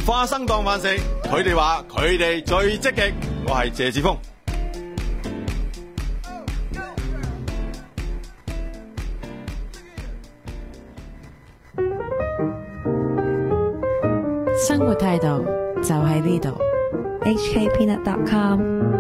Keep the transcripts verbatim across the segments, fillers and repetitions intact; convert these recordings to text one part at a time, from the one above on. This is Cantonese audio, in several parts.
花生當飯食，佢哋話佢哋最積極。我係謝志峰。 生活態度就喺呢度。 H K peanut dot com。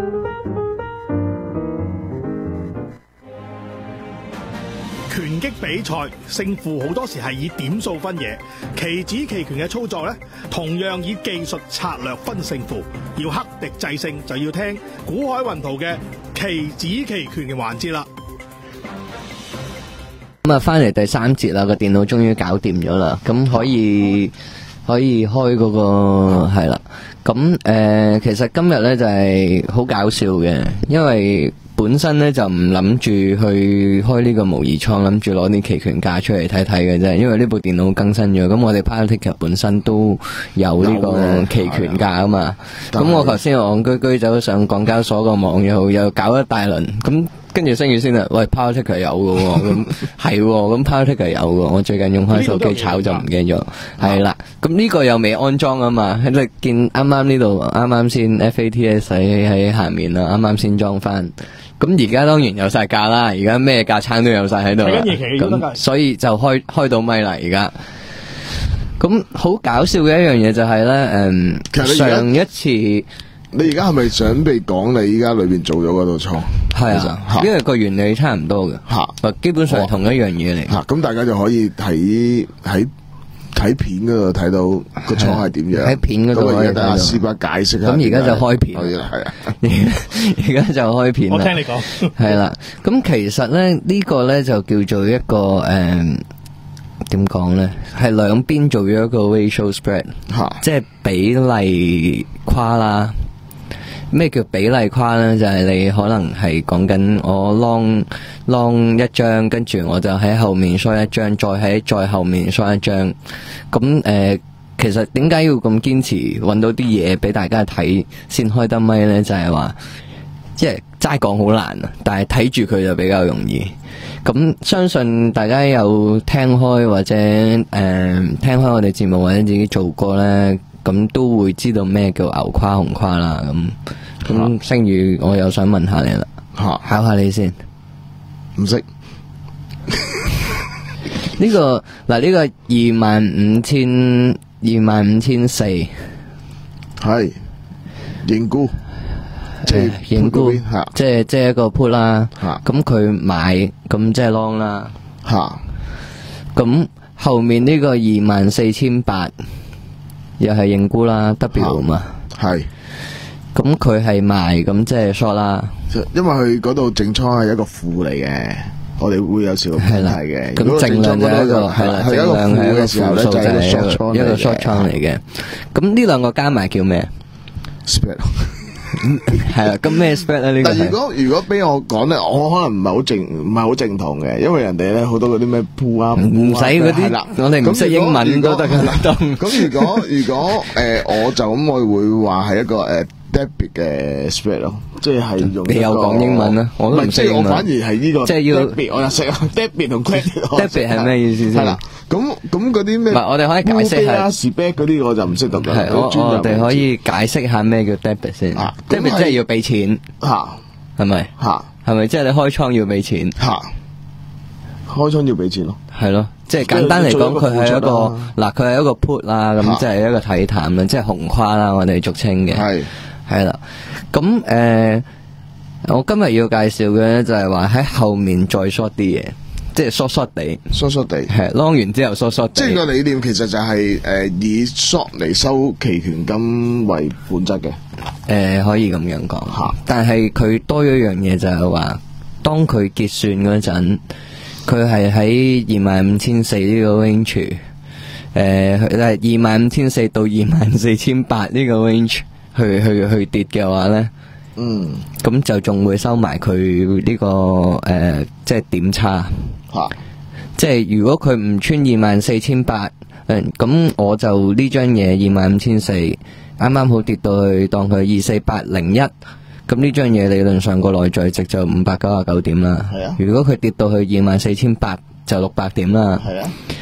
拳擊比賽勝負好多時係以點數分野，棋子棋拳嘅操作呢，同樣以技術策略分勝負。要克敵制勝，就要聽古海雲圖嘅棋子棋拳嘅環節啦。 咁啊，翻嚟第三節啦，個電腦終於搞掂咗啦，咁可以可以開嗰個係啦。咁誒、呃，其實今日咧就係、是、好搞笑嘅，因為本身咧就唔諗住去開呢個模擬倉，諗住攞啲期權價出嚟睇睇嘅啫。因為呢部電腦更新咗，咁我哋 Pilot Ticket 本身都有呢個期權價啊嘛。咁我頭先戇居居走上港交所個網又又搞一大輪，咁跟住升住先啦。喂 Pilot Ticket 有嘅喎，咁係咁 Pilot Ticket 有嘅。我最近用開手機炒就唔記得咗，係啦。咁呢個又未安裝啊嘛，喺度見啱啱呢度啱啱先 F A T S 喺喺下面啦，啱啱先裝翻。咁而家當然有晒價啦，而家咩價撐都有晒喺度啦，咁所以就開開到咪啦而家。咁好搞笑嘅一樣嘢就係、是、咧，誒、嗯，上一次你而家係咪想被講你依家裏邊做咗嗰套倉？ 係啊，因為個原理差唔多嘅，吓，基本上係同一樣嘢嚟。 吓，咁大家就可以睇喺睇片嗰度睇到個倉係點樣。喺片嗰度可以睇到。咁而家阿斯伯解釋下。 咁而家就開片。 係啊， 而家就開片啦。 我聽你講。 係啦，咁其實咧呢、這個咧就叫做一個誒。嗯點講咧？係兩邊做咗一個 ratio spread，即係比例跨啦。咩叫比例跨咧？就係、是、你可能係講緊我 long long 一張，跟住我就喺後面 short 一張，再喺再後面 short 一張。咁誒、呃，其實點解要咁堅持搵到啲嘢俾大家睇先開得咪咧？就係、是、話，即係齋講好難啊，但係睇住佢就比較容易。咁相信大家有聽開或者誒、呃、聽開我哋節目或者自己做過咧，咁都會知道咩叫牛跨紅跨啦。咁咁星宇，我又想問下你啦，考下你先。 唔識呢個嗱，呢個二萬五千二萬五千四係認沽。 即係認沽，即係即係一個 put 啦。咁佢買，咁即係 long 啦。咁後面呢個二萬四千八，又係認沽啦 ，W 嘛。係。咁佢係賣，咁即係 short 啦。 因為佢嗰度正倉係一個負嚟嘅，我哋會有時會睇嘅。 咁正量就係一個係啦，正量係一個負數，就係一個一個 short 倉嚟嘅。咁呢兩個加埋叫咩？Spread。係啦，咁咩 spread 咧？呢個但如果如果俾我講咧，我可能唔係好正，唔係好正統嘅，因為人哋咧好多嗰啲咩 pull 啊， 唔使嗰啲，我哋唔識英文都得噶。 咁如果如果誒，我就咁我會話係一個誒 debit 嘅 spread 咯，即係用你又講英文啦，我都唔識英文。 我反而係呢個， 即係要 debit 我又識 debit 同 credit。debit 係咩意思先？ 係啦，咁咁嗰啲咩？ 唔係，我哋可以解釋下。 spread 嗰啲我就唔識讀嘅。 係我我哋可以解釋下咩叫 debit 先。debit 即係要俾錢吓，係咪吓？係咪即係你開倉要俾錢吓？開倉要俾錢咯， 係咯。即係簡單嚟講，佢係一個嗱，佢係一個 put 啦，咁即係一個睇淡啦，即係紅跨啦，我哋俗稱嘅。係係啦，咁誒、呃，我今日要介紹嘅咧就係話喺後面再 short 啲嘢，即係 short short 地 ，short short 地係 long 完之後 short short 地。 即係個理念其實就係、是、誒、呃、以 short 嚟收期權金為本質嘅。誒、 呃，可以咁樣講吓，但係佢多咗一樣嘢就係話，當佢結算嗰陣。佢係喺二萬五千四呢個 range， 誒，佢係二萬五千四到二萬四千八呢個 range 去去去跌嘅話咧，嗯，咁就仲會收埋佢呢個誒、呃，即係點差，吓、啊，即係如果佢唔穿二萬四千八，誒，咁我就呢張嘢二萬五千四，啱啱好跌到去當佢二四八零一。咁呢張嘢理論上個內在值就五百九十九點啦。係啊。如果佢跌到去二萬四千八就六百點啦。係啊。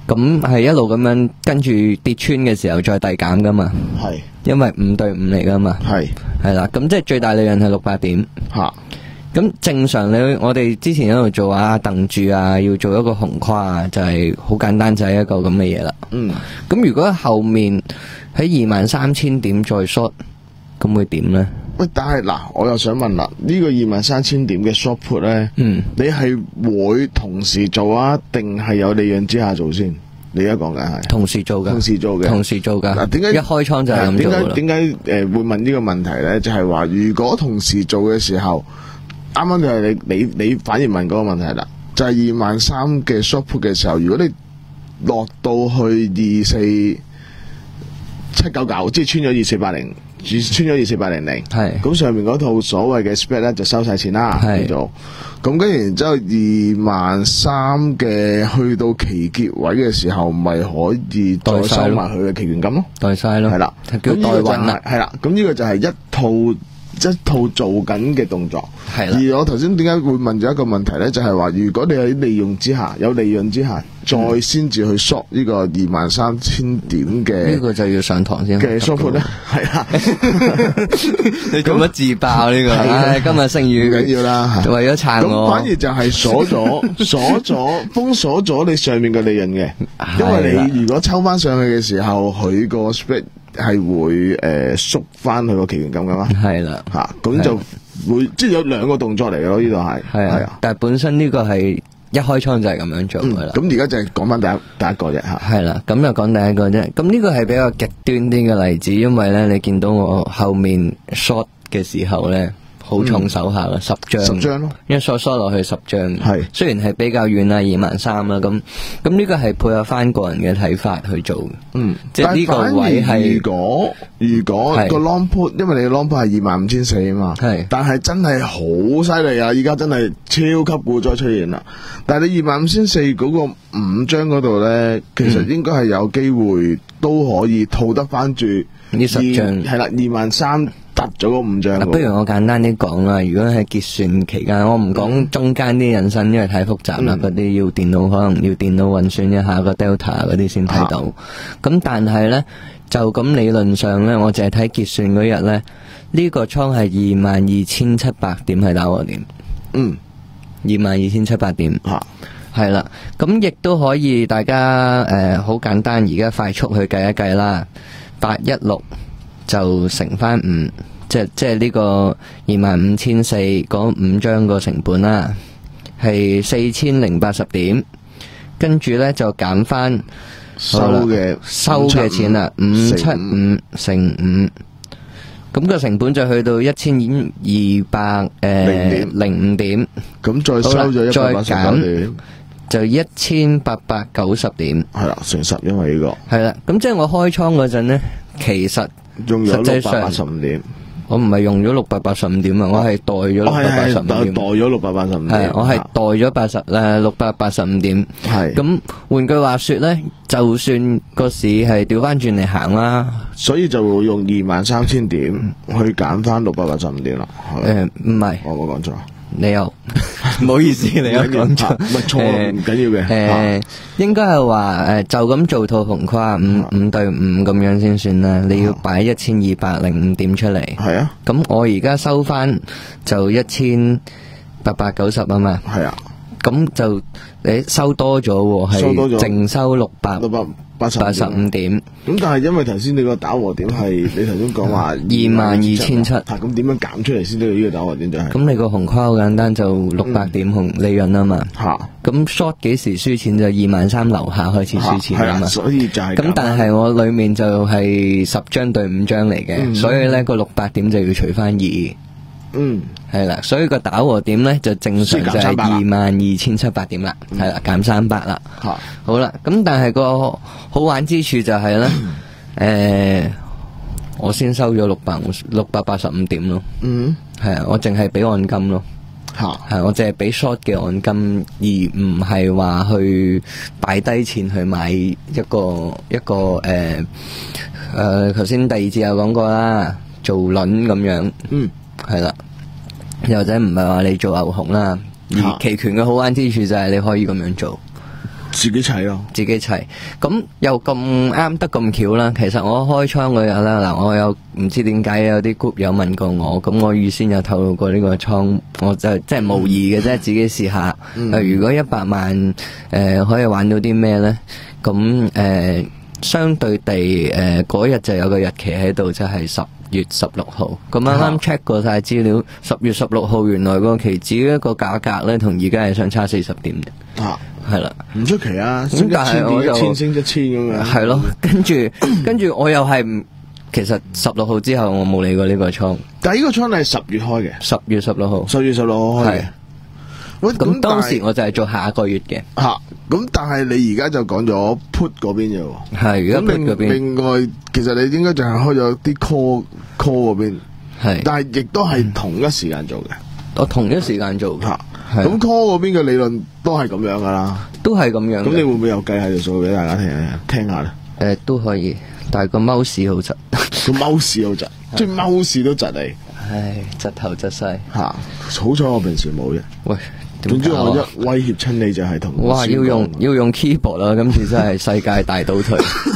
咁係一路咁樣跟住跌穿嘅時候再遞減噶嘛， 係， 因為五對五嚟噶嘛， 係係啦，咁即係最大利潤係六百點吓。 咁正常你我哋之前喺度做啊鄧住啊，要做一個紅跨啊，就係、是、好簡單就係一個咁嘅嘢啦。 嗯， 咁如果後面喺二萬三千點再 short， 咁會點呢？ 喂，但係嗱，我又想問啦，呢、這個二萬三千點嘅 short put 咧，嗯，你係會同時做啊，定係有利潤之下做先？你而家講緊係同時做嘅，同時做嘅， 同時做嘅。 嗱，點解一開倉就係咁做啦？ 點解點解誒會問呢個問題咧？就係、是、話如果同時做嘅時候，啱啱就係你你你反而問嗰個問題啦，就係二萬三嘅 short put 嘅時候，如果你落到去二四七九九，即係穿咗二四八零。穿咗二四八零零，係咁上面嗰套所謂嘅 spread 咧就收晒錢啦，叫做咁，跟住然之後二萬三嘅去到期結位嘅時候，咪可以再收埋佢嘅期權金咯，代晒咯，係啦，叫代運啦，係啦，咁呢個就係一套一套做緊嘅動作，係啦。而我頭先點解會問咗一個問題咧，就係話如果你喺利用之下，有利潤之下。再先至去 short 呢個二萬三千點嘅，呢個就要上堂先嘅 short 咧，係啦。你做乜自爆呢個？唉，今日聲譽緊要啦，為咗撐我。咁反而就係鎖咗、鎖咗、封鎖咗你上面嘅利潤嘅，因為你如果抽翻上去嘅時候，佢個 spread 係會誒縮翻佢個期權金噶嘛。係啦，嚇咁就會即係有兩個動作嚟嘅咯，呢度係係啊。但係本身呢個係。一開倉就係咁樣做噶啦，咁而家就係講翻第一第一個啫吓，係啦，咁就講第一個啫。咁呢個係比較極端啲嘅例子，因為咧你見到我後面 short 嘅時候咧，好重手下啦，十張，十張咯，因為 short short 落去十張，係雖然係比較遠啦，二萬三啦，咁咁呢個係配合翻個人嘅睇法去做，嗯，即係呢個位係如果如果個 long put，因為你嘅 long put 係二萬五千四啊嘛，係，但係真係好犀利啊！而家真係超級股災出現啦。但係你二萬五千四嗰個五張嗰度咧，其實應該係有機會都可以套得翻住呢十張，係啦，二萬三突咗嗰五張。不如我簡單啲講啦，如果係結算期間，我唔講中間啲引申，因為太複雜啦，嗰啲、嗯、要電腦可能要電腦運算一下個 delta 嗰啲先睇到。咁、啊、但係咧，就咁理論上咧，我淨係睇結算嗰日咧，呢、呢個倉係二萬二千七百點係打和點。嗯。二萬二千七百點，係啦、啊，咁亦都可以大家誒好、呃、簡單，而家快速去計一計啦，八一六就乘翻五，即係即係呢個二萬五千四嗰五張個成本啦，係四千零八十點，跟住咧就減翻收嘅收嘅錢啦，五七五乘五。咁個成本就去到一千二百誒零五點，咁再收咗一百八十九點，就一千八百九十點，係啦，乘十，因為呢個係啦。咁即係我開倉嗰陣咧，其實用咗六百八十五點，我唔係用咗六百八十五點啊，我係代咗六百八十五點，代咗六百八十五點，係我係代咗八十誒六百八十五點，係。咁換句話說咧，就算個市係調翻轉嚟行啦，所以就會用二萬三千點去減翻六百八十五點啦。誒，唔係，我冇講錯，你有，唔好意思，你有講錯，唔係錯唔緊要嘅。誒，應該係話誒，就咁做套紅跨五五對五咁樣先算啦。你要擺一千二百零五點出嚟，係啊。咁我而家收翻就一千八百九十啊嘛，係啊。咁就你收多咗喎，係淨收六百六百八十五點。咁但係因為頭先你個打和點係你頭先講話二萬二千七，咁點樣減出嚟先得到呢個打和點就係？咁你個紅跨好簡單，就六百點紅利潤啊嘛。吓、嗯，咁 short 幾時輸錢就二萬三樓下開始輸錢啊嘛。所以就係咁，但係我裏面就係十張對五張嚟嘅，嗯、所以咧個六百點就要除翻二。嗯，係啦，所以個打和點咧就正常就係二萬二千七百點啦，係啦，減三百啦。好啦，咁但係個好玩之處就係、是、咧，誒、呃，我先收咗六百六百八十五點咯。嗯，係啊，我淨係俾按金咯。吓，係我淨係俾 short 嘅按金，而唔係話去擺低錢去買一個一個誒誒，頭、呃、先、呃、第二節有講過啦，做輪咁樣。嗯。係啦，又或者唔係話你做牛熊啦，而期權嘅好玩之處就係你可以咁樣做， 自己砌咯， 自己砌，咁又咁啱得咁巧啦。其實我開倉嗰日啦，嗱，我有唔知點解有啲 group 有問過我，咁我預先有透露過呢個倉，我就即係模擬嘅啫，自己試下。 嗯誒，如果一百萬誒、呃、可以玩到啲咩咧？咁誒、呃、相對地誒嗰日就有個日期喺度，就係、是、十月十六號。咁啱啱 check 過晒資料，十月十六號原來個期指一個價格咧，同而家係相差四十點嘅。 啊， 係啦。 唔出奇啊！ 咁但係我就一千升一千咁樣， 係咯，跟住跟住我又係唔，其實十六號之後我冇理過呢個倉。 但係呢個倉係十月開嘅， 十月十六號， 十月十六號開嘅。喂咁當時我就係做下個月嘅。 吓，咁但係你而家就講咗 put 嗰邊啫喎。 係，而家 put 嗰邊。 另外，其實你應該就係開咗啲 call call 嗰邊。 係。 但係亦都係同一時間做嘅。 我同一時間做嘅。 吓。咁 call 嗰邊嘅理論都係咁樣噶啦。 都係咁樣。 咁你會唔會又計下條數俾大家聽下聽下咧？ 誒，都可以，但係個貓屎好窒。 個貓屎好窒，即係貓屎都窒你。 唉，窒頭窒勢。 吓，好彩我平時冇啫。 喂。 總之我一威脅親你就係同哇要用要用 keyboard 啦，今次真係世界大倒退。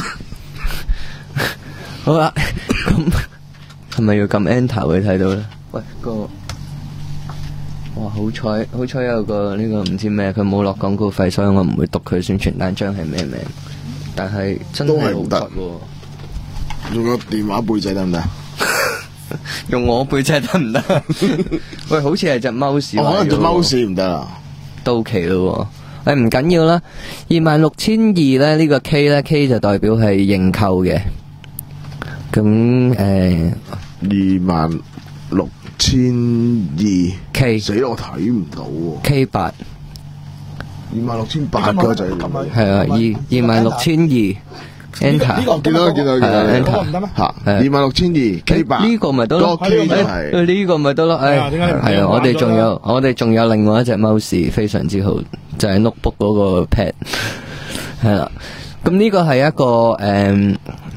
好啦，咁係咪要撳 enter 會睇到咧？喂，個哇好彩好彩有個呢個唔知咩，佢冇落廣告費，所以我唔會讀佢宣傳單張係咩名。但係真係好得喎。 用個電話背脊得唔得？ 用我背脊得唔得？喂，好似係隻貓屎， 可能隻貓屎唔得啦， 到期咯。誒，唔緊要啦，二萬六千二咧，呢個 K 咧 K 就代表係認購嘅。咁誒， 二萬六千二 K 死咯，我睇唔到喎。 K 八， 二萬六千八個就係啊，二二萬六千二。enter 呢個見到見到見到 enter 唔得咩？吓，二萬六千二 K 八呢個咪得咯，呢個咪得咯，誒係啊，我哋仲有我哋仲有另外一隻 mouse 非常之好，就係 notebook 嗰個 pad 係啦。咁呢個係一個誒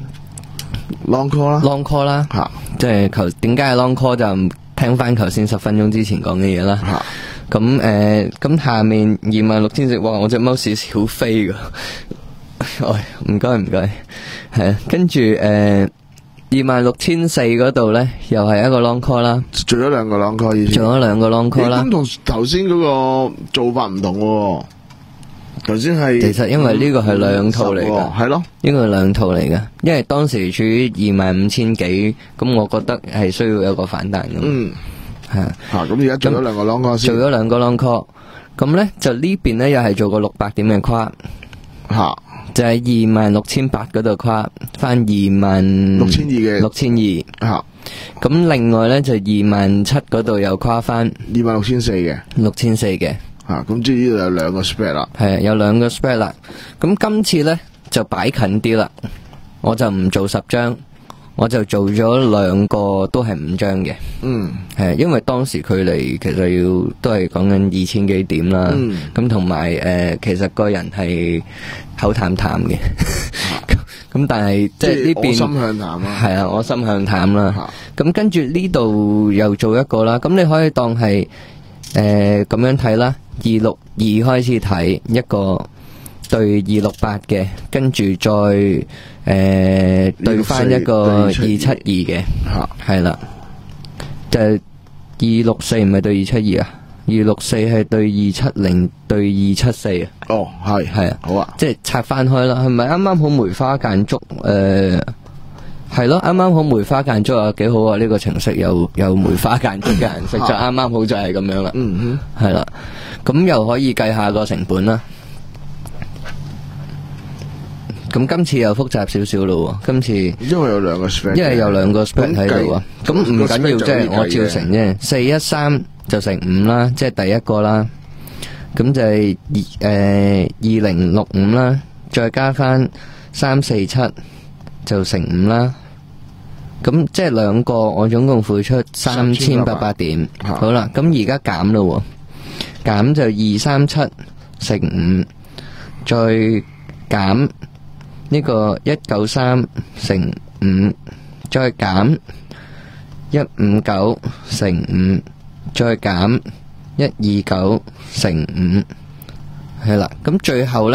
long call 啦 long call 啦，吓，即係頭點解係 long call 就聽翻頭先十分鐘之前講嘅嘢啦。咁誒咁下面二萬六千隻，哇！我隻 mouse 好飛噶。哦，唔該唔該，係啊，跟住誒二萬六千四嗰度咧，又係一個 long call 啦， 做咗兩個 long call，以前做咗兩個 long call 啦。 咁同頭先嗰個做法唔同喎，頭先係其實因為呢個係兩套嚟噶， 係咯， 呢個係兩套嚟噶，因為當時處於二萬五千幾，咁我覺得係需要有個反彈噶嘛， 嗯， 係啊， 吓咁而家做咗兩個 long call 先， 做咗兩個 long call，咁咧就呢邊咧又係做個六百點嘅跨， 吓。 就係二萬六千八嗰度跨翻二萬六千二嘅六千二吓， 咁另外咧就二萬七嗰度又跨翻二萬六千四嘅六千四嘅吓，咁即係呢度有兩個 spread 啦， 係啊，有兩個 spread 啦。咁今次咧就擺近啲啦，我就唔做十張，我就做咗兩個都係五張嘅。 嗯， 係因為當時距離其實要都係講緊二千幾點啦，咁同埋誒其實個人係口淡淡嘅，咁但係即係呢邊我心向淡啦， 係啊，我心向淡啦。咁跟住呢度又做一個啦，咁你可以當係誒咁樣睇啦，二六二開始睇一個對二六八嘅，跟住再誒、呃、對翻一個二七二嘅，係啦，就係二六四唔係對二七二啊，二六四係對二七零對二七四啊。 哦，係係啊， 好啊， 即係拆翻開啦，係咪啱啱好梅花間竹？誒、呃，係咯，啱啱好梅花間竹啊，幾好啊！呢、這個程式有有梅花間竹嘅顏色，就啱啱好就係咁樣啦。 嗯哼， 係啦，咁又可以計下個成本啦。咁今次又複雜少少咯，今次因為有兩個 spread， 因為有兩個 spread 喺度啊，咁唔緊要，即係我照成啫，四一三就成五啦，即係第一個啦，咁就係二誒二零六五啦，再加翻三四七就成五啦，咁即係兩個我總共付出三千八百點，好啦，咁而家減咯，減就二三七乘五，再減。呢個一九三乘五，再減一五九乘五，再減一二九乘五，係啦。咁最後呢，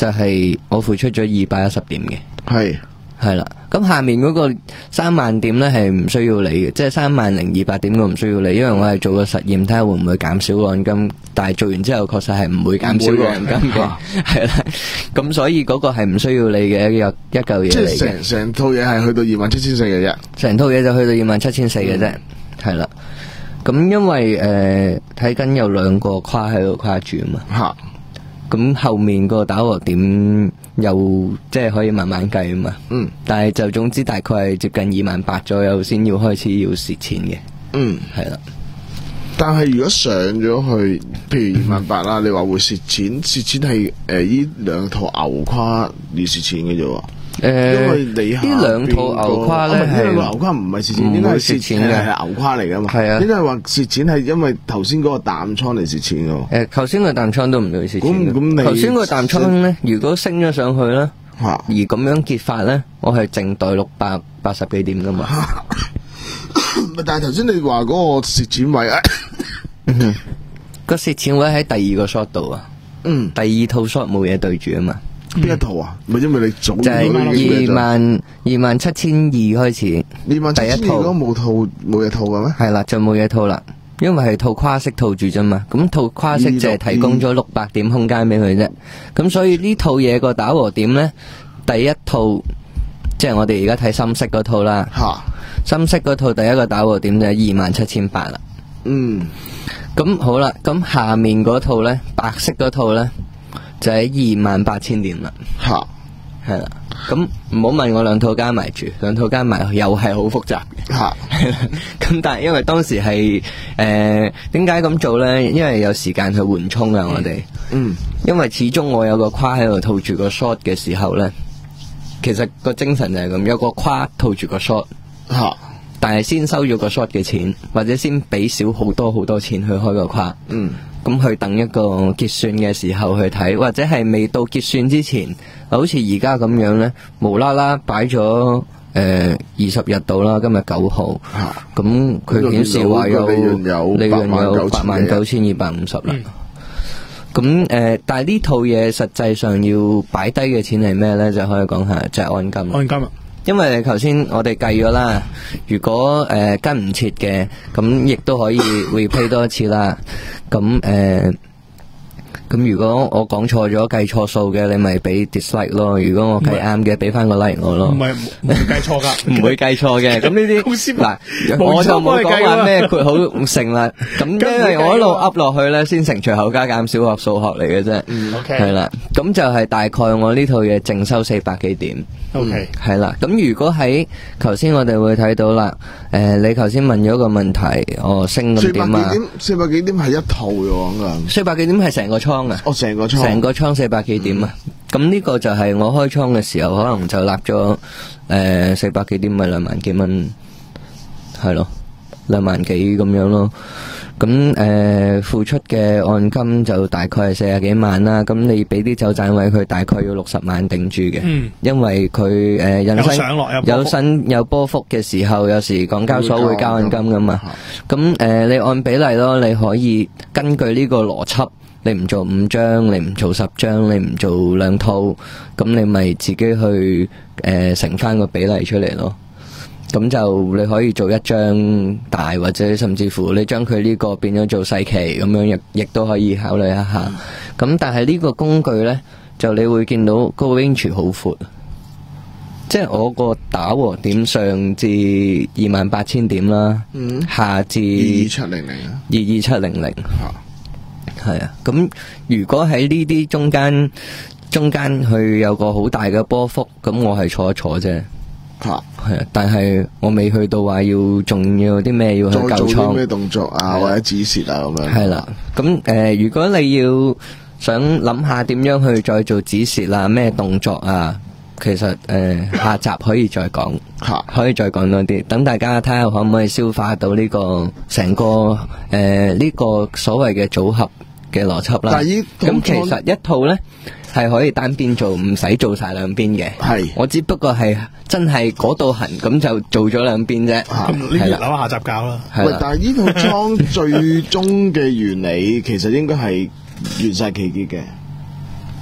就係我付出咗二百一十點嘅， 係係啦。咁下面嗰個三萬點咧係唔需要理嘅，即係三萬零二百點我唔需要理，因為我係做個實驗睇下會唔會減少個按金，但係做完之後確實係唔會減少個按金嘅，係啦。咁所以嗰個係唔需要理嘅一個一嚿嘢嚟嘅。 即係成成套嘢係去到二萬七千四嘅啫， 成套嘢就去到二萬七千四嘅啫，係啦。咁因為誒睇緊有兩個跨喺度跨住啊嘛， 嚇咁後面個打和點又即係可以慢慢計啊嘛， 嗯， 但係就總之大概係接近二萬八左右先要開始要蝕錢嘅， 嗯， 係啦。 但係如果上咗去，譬如二萬八啦，你話會蝕錢，蝕錢係誒呢兩套牛跨要蝕錢嘅啫喎。 誒， 因為你下邊呢兩套牛跨咧個，哦唔係因為係牛跨唔係蝕錢， 唔會應該係蝕錢嘅係牛跨嚟噶嘛。 係啊應該係話蝕錢係因為頭先嗰個淡倉嚟蝕錢嘅喎。 誒，頭先個淡倉都唔會蝕錢咁咁你嘅。頭先個淡倉咧，如果升咗上去咧， 嚇而咁樣結法咧，我係淨袋六百八十幾點噶嘛。 但係頭先你話嗰個蝕錢位啊， 個蝕錢位喺第二個 shot 度啊， 嗯， 第二套 shot 冇嘢對住啊嘛。 邊一套啊？咪因為你早就係二萬二萬七千二開始， 二萬七千二第一套嗰個冇套冇嘢套嘅咩？ 係啦，就冇嘢套啦，因為係套跨式套住啫嘛。咁套跨式就係提供咗六百點空間俾佢啫。咁所以呢套嘢個打和點呢，第一套即係我哋而家睇深色嗰套啦。 嚇， 深色嗰套第一個打和點就係二萬七千八啦。 嗯， 咁好啦，咁下面嗰套呢，白色嗰套呢，就喺二萬八千點啦。 嚇， 係啦，咁唔好問我兩套加埋住，兩套加埋又係好複雜嘅。 嚇， 咁但係因為當時係誒點解咁做呢？因為有時間去緩衝啊，我哋。 嗯， 因為始終我有個跨喺度套住個 short 嘅時候呢，其實個精神就係咁，有個跨套住個 short。 嚇， 但係先收咗個 short 嘅錢，或者先俾少好多好多錢去開個跨。 嗯。 咁去等一個結算嘅時候去睇，或者係未到結算之前，好似而家咁樣呢，無啦啦擺咗誒二十日到啦，今日九號，咁佢顯示話有利潤有利潤有八八萬萬九千二百五十啦。咁誒，但係呢套嘢實際上要擺低嘅錢係咩呢？就可以講下，就係按金。 按金啊！ 因為頭先我哋計咗啦，如果誒、呃、跟唔切嘅，咁亦都可以 repay 多一次啦。咁誒，咁、呃、如果我講錯咗計錯數嘅，你咪俾 dislike 咯。如果我計啱嘅，俾翻個 like 我咯。 唔係唔會計錯㗎， 唔會計錯嘅。咁呢啲嗱，我就冇講話咩括好成啦。咁因為我一路 up 落去咧，先乘除後加減小學數學嚟嘅啫。 嗯，OK， 係啦。咁就係大概我呢套嘢淨收四百幾點。 OK， 係啦，咁如果喺頭先我哋會睇到啦，誒，你頭先問咗個問題，哦，升咁點啊？ 四百幾點係一套嘅講㗎， 四百幾點係成個倉啊？ 哦，成個倉， 成個倉四百幾點啊？咁呢個就係我開倉嘅時候，可能就立咗誒四百幾點，咪兩萬幾蚊，係咯，兩萬幾咁樣咯。咁誒、呃、付出嘅按金就大概係四十幾萬啦，咁你俾啲走盞位佢，大概要六十萬頂住嘅， 嗯， 因為佢誒、呃、人生有上落有新有波幅嘅時候，有時港交所會交按金噶嘛，咁誒、呃、你按比例咯，你可以根據呢個邏輯，你唔做五張，你唔做十張，你唔做兩套，咁你咪自己去誒、呃、乘翻個比例出嚟咯。咁就你可以做一張大，或者甚至乎你將佢呢個變咗做細期咁樣，亦亦都可以考慮一下。咁、嗯、但係呢個工具呢，就你會見到個 range 好闊，即係我個打和點上至二萬八千點啦， 嗯、 下至二二七零零啊， 二二七零零，係啊。咁如果喺呢啲中間中間去有個好大嘅波幅，咁我係坐一坐啫。吓，係啊，但係我未去到話要仲要啲咩要去救倉， 再做啲咩動作啊，或者止蝕啊咁樣。係啦，咁誒、呃，如果你要想諗下點樣去再做止蝕啊，咩動作啊，其實誒、呃、下集可以再講，吓可以再講多啲，等大家睇下可唔可以消化到呢、這個成個誒呢、呃這個所謂嘅組合嘅邏輯啦。咁其實一套咧係可以單邊做，唔使做晒兩邊嘅。係，我只不過係真係嗰度痕，咁就做咗兩邊啫。 咁呢啲留下集教啦。 喂，但係呢套倉最終嘅原理其實應該係完晒期結嘅。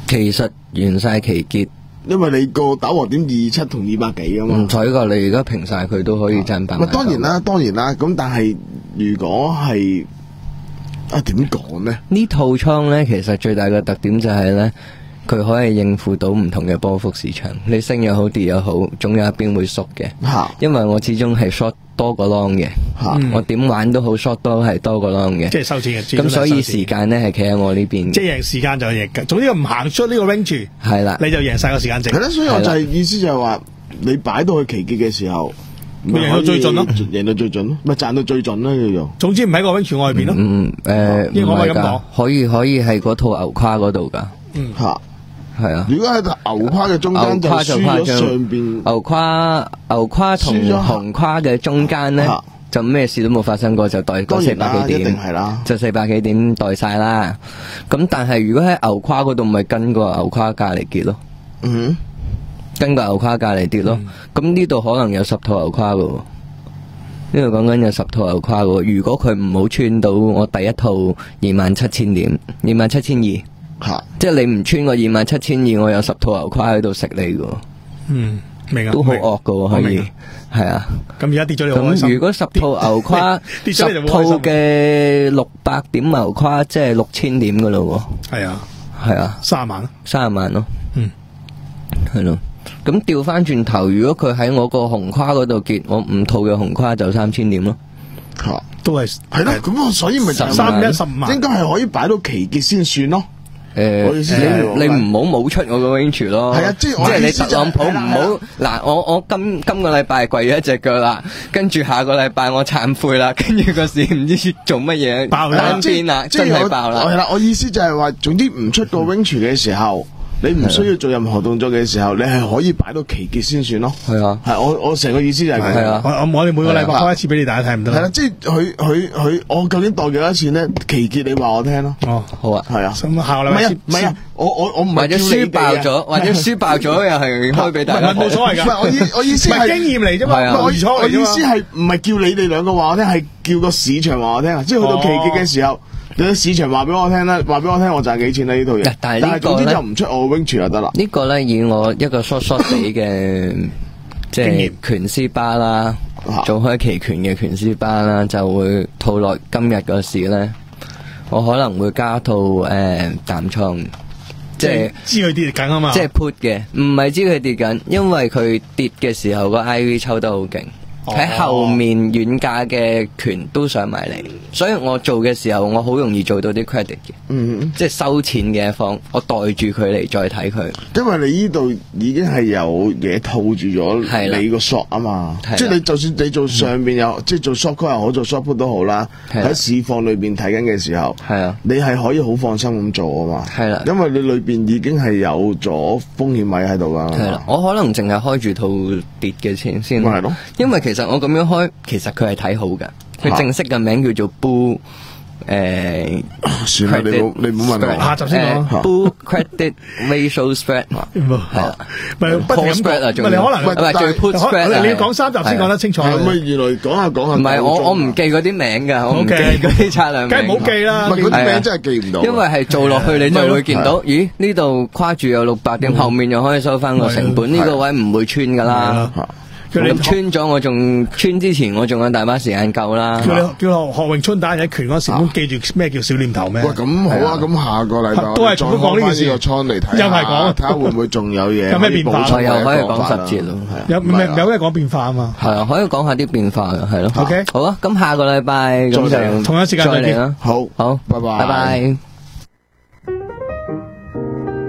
其實完晒期結因為你個打和點二七同二百幾啊嘛。 唔使噶，你而家平晒佢都可以賺百唔萬。 係當然啦，當然啦。咁但係如果係啊點講呢？ 呢套倉呢，其實最大嘅特點就係呢，佢可以應付到唔同嘅波幅市場。你升又好，跌又好，總有一邊會縮嘅。 嚇因為我始終係 short 多過 long 嘅， 嚇嗯我點玩都好 short 都係多過 long 嘅。 即係收錢嘅。 咁所以時時間呢係企喺我呢邊嘅。 即係贏時間就贏嘅。總之唔行出呢個 range， 係啦， 你就贏晒個時間值係。啦，所以我就係意思就係話，你擺到去期結嘅時候， 咪贏到最盡咯可以贏到最盡咯，咪賺到最盡咯叫做。 總之唔喺個 range 外邊咯。 嗯誒， 應該唔係㗎可以咁講， 可以可以係嗰套牛跨嗰度㗎， 嚇， 係啊。 如果喺牛跨嘅中間就牛跨就輸咗誇張上邊， 牛跨牛跨同輸咗紅跨嘅中間呢嚇， 就咩事都冇發生過，就代嗰四當然啦，一定百幾點， 係啦。 就四百幾點代晒啦。咁但係如果喺牛跨嗰度，咪跟個牛跨價嚟結咯， 嗯跟個牛跨價嚟跌咯。咁呢度可能有十套牛跨噶，呢度講緊有十套牛跨噶。如果佢唔好穿到我第一套二萬七千點，二萬七千二， 嚇， 即係你唔穿個二萬七千二，我有十套牛跨喺度食你噶， 嗯，明啊。 都好明惡噶可以我明啊， 係啊。 咁而家跌咗你好開心。 咁如果十套牛跨， 跌咗你就十套好開心。 嘅六百點牛跨，即係六千點噶咯係啊， 喎，係啊， 三十萬咯。 三十萬咯， 嗯， 係咯。咁調翻轉頭，如果佢喺我個紅跨嗰度結，我五套嘅紅跨就三千點咯。 嚇， 都係係咯。咁我所以咪就係三一十五萬。 應該係可以擺到期結先算咯。 誒、 我意思你係你唔好冇出我個 range 咯。 係啊即係我即係你意思就係特朗普唔係啦好嗱，我我今今個禮拜跪咗一隻腳啦，跟住下個禮拜我懺悔啦，跟住個市唔知做乜嘢爆啦單邊啦， 即係真係我爆啦。 係啦，我意思就係話，總之唔出個 range 嘅時候，你唔需要做任何動作嘅時候，你係可以擺到期結先算咯。 係啊， 係我我成個意思就係咁。 係啊我我我哋每個禮拜開一次俾你大家睇唔得啦係啦，。即係佢佢佢，我究竟代幾多錢咧？期結你話我聽咯。 哦， 好啊。 係啊， 咁下個禮唔係啊拜先， 唔係啊，我我我唔或者係叫你輸爆哋啊咗，或者輸爆咗又係開俾大家唔係冇所謂㗎唔係我意我意思係唔係經驗嚟啫嘛， 係啊唔係我唔係錯我意嚟啫嘛。 思係唔係叫你哋兩個話我聽，係叫個市場話我聽啊！即係去到期結嘅時候，你個市場話俾我聽啦，話俾我聽我賺幾錢啦呢套嘢。 但係呢個總之呢就唔出我 range 就得啦。 呢個咧以我一個 short short 地嘅即係拳師巴啦， 啊做開期權嘅拳師巴啦，就會套落今日個市咧，我可能會加套誒淡倉，即係知佢跌緊啊嘛。 即係 put 嘅，唔係知佢跌緊，因為佢跌嘅時候個 I V 抽得好勁。 哦喺後面遠價嘅權都上埋嚟，所以我做嘅時候，我好容易做到啲 credit 嘅， 嗯， 即係收錢嘅一方，我袋住佢嚟再睇佢。 因為你呢度已經係有嘢套住咗係啦你個 short 啊嘛係啦， 即係你就算你做上邊有，即係做 short call 又好，做 short put 都好啦， 係啦喺市況裏邊睇緊嘅時候， 係啊， 你係可以好放心咁做啊嘛， 係啦因為你裏邊已經係有咗風險位喺度噶， 係啦，我可能淨係開住套跌嘅錢先， 咪係咯， 因為其實我咁樣開，其實佢係睇好㗎。佢正式嘅名叫做 Bull 誒， 算啦，你冇你冇問我， 下集先講誒 Bull Credit Ratio Spread 係啦， 咪不停 Call 咁 spread 啊， 講， 仲咪你可能唔係最 put 可 spread 啊能你要講三集先講得清楚。 係咪原來講下講下， 唔係我我唔記嗰啲名㗎，我唔記 OK 嗰啲策略名。 梗係唔好記啦。 唔係嗰係啊啲名真係記唔到， 因為係做落去你就會見到， 係咦呢度跨住有六百點，後面又可以收翻個成本， 係呢個位唔會穿噶啦。 叫你咁穿咗我仲穿之前，我仲有大把時間夠啦。 叫你叫你學詠春打人一拳嗰時，咁記住咩叫小念頭咩？ 喂，咁好啊！咁下個禮拜都係重複講呢件事我哋再開返呢個倉嚟睇下， 又係講睇下會唔會仲有嘢有咩變化可以補充又可以講嘅方法啦十節咯係啊有唔係啊有咩講變化啊嘛？ 係啊，可以講下啲變化嘅，係咯。 OK 好啊，咁下個禮拜咁再嚟就同一時間再見再嚟啦。 好， 好， 拜拜拜拜。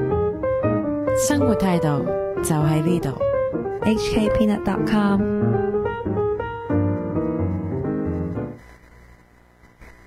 生活態度就喺呢度。 h k peanut dot com